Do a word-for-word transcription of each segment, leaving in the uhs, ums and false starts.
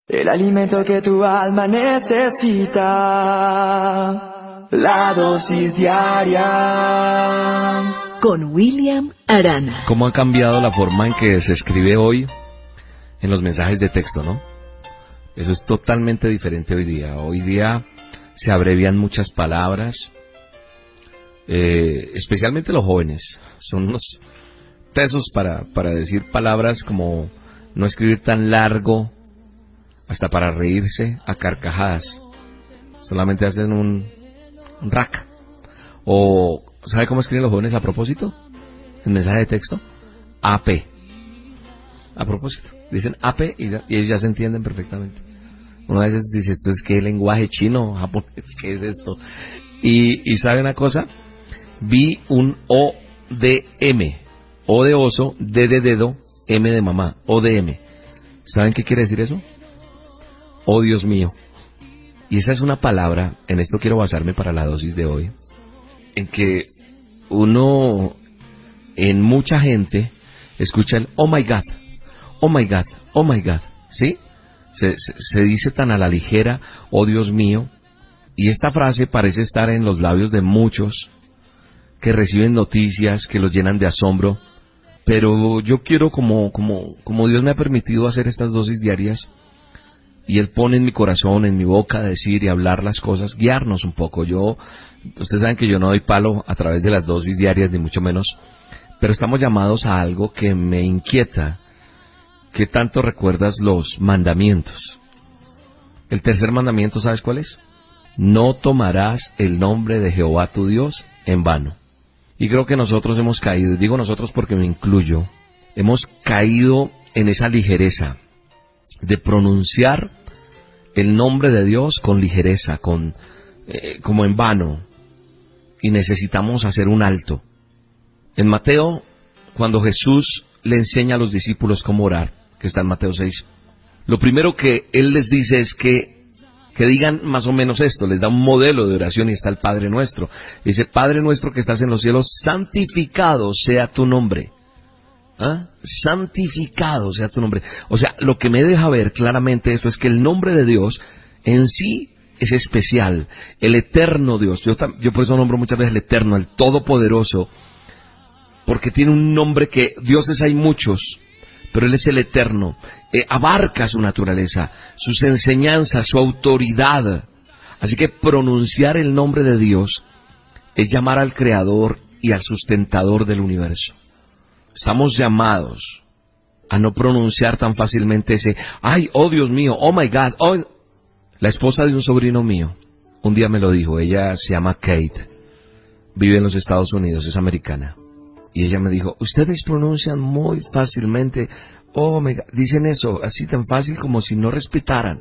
El alimento que tu alma necesita, la dosis diaria. Con William Arana. ¿Cómo ha cambiado la forma en que se escribe hoy en los mensajes de texto, no? Eso es totalmente diferente hoy día. Hoy día se abrevian muchas palabras, eh, especialmente los jóvenes. Son unos tesos para, para decir palabras como no escribir tan largo, hasta para reírse a carcajadas. Solamente hacen un, un rack. O, ¿sabe cómo escriben los jóvenes a propósito? En mensaje de texto. A P. A propósito. Dicen A P y, ya, y ellos ya se entienden perfectamente. Uno a veces dice, ¿esto es qué lenguaje chino, japonés? ¿Qué es esto? Y, y ¿sabe una cosa? Vi un O D M. O de oso, D de dedo, M de mamá. O D M. ¿Saben qué quiere decir eso? Oh, Dios mío. Y esa es una palabra, en esto quiero basarme para la dosis de hoy, en que uno, en mucha gente, escucha el oh my God, oh my God, oh my God, ¿sí? Se, se, se dice tan a la ligera, oh Dios mío, y esta frase parece estar en los labios de muchos que reciben noticias que los llenan de asombro, pero yo quiero, como, como, como Dios me ha permitido hacer estas dosis diarias, y Él pone en mi corazón, en mi boca, decir y hablar las cosas, guiarnos un poco. Yo, ustedes saben que yo no doy palo a través de las dosis diarias, ni mucho menos, pero estamos llamados a algo que me inquieta. ¿Qué tanto recuerdas los mandamientos? El tercer mandamiento, ¿sabes cuál es? No tomarás el nombre de Jehová tu Dios en vano. Y creo que nosotros hemos caído, digo nosotros porque me incluyo, hemos caído en esa ligereza de pronunciar el nombre de Dios con ligereza, con eh, como en vano, y necesitamos hacer un alto. En Mateo, cuando Jesús le enseña a los discípulos cómo orar, que está en Mateo seis, lo primero que Él les dice es que, que digan más o menos esto, les da un modelo de oración y está el Padre Nuestro. Dice, Padre nuestro que estás en los cielos, santificado sea tu nombre. ¿Ah? Santificado sea tu nombre. O sea, lo que me deja ver claramente esto es que el nombre de Dios en sí es especial. El eterno Dios, yo, yo por eso nombro muchas veces el eterno, el todopoderoso, porque tiene un nombre que dioses hay muchos, pero Él es el eterno. Eh, abarca su naturaleza, sus enseñanzas, su autoridad. Así que pronunciar el nombre de Dios es llamar al Creador y al sustentador del universo. Estamos llamados a no pronunciar tan fácilmente ese, ay, oh Dios mío, oh my God, oh. La esposa de un sobrino mío, un día me lo dijo, ella se llama Kate, vive en los Estados Unidos, es americana. Y ella me dijo, ustedes pronuncian muy fácilmente, oh my God, dicen eso así tan fácil como si no respetaran.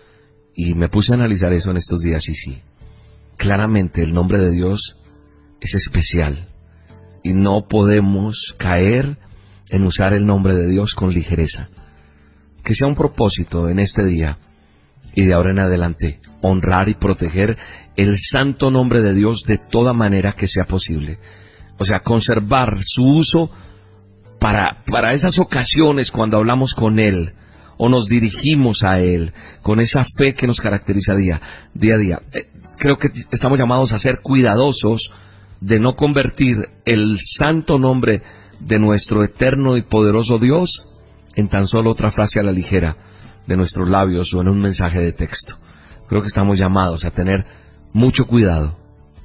Y me puse a analizar eso en estos días y sí, claramente el nombre de Dios es especial. Y no podemos caer en usar el nombre de Dios con ligereza. Que sea un propósito en este día y de ahora en adelante, honrar y proteger el santo nombre de Dios de toda manera que sea posible. O sea, conservar su uso para, para esas ocasiones cuando hablamos con Él o nos dirigimos a Él, con esa fe que nos caracteriza día, día a día. Eh, creo que estamos llamados a ser cuidadosos de no convertir el santo nombre de nuestro eterno y poderoso Dios en tan solo otra frase a la ligera de nuestros labios o en un mensaje de texto. Creo que estamos llamados a tener mucho cuidado.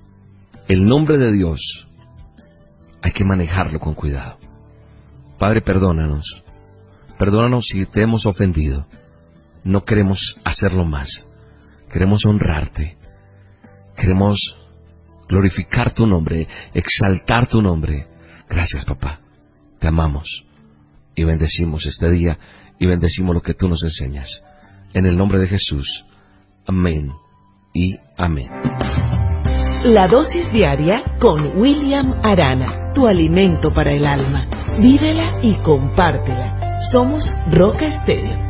El nombre de Dios hay que manejarlo con cuidado. Padre, perdónanos. Perdónanos si te hemos ofendido. No queremos hacerlo más. Queremos honrarte. Queremos glorificar tu nombre, exaltar tu nombre. Gracias, papá. Te amamos y bendecimos este día y bendecimos lo que tú nos enseñas. En el nombre de Jesús. Amén y amén. La dosis diaria con William Arana, tu alimento para el alma. Vívela y compártela. Somos Roca Estéreo.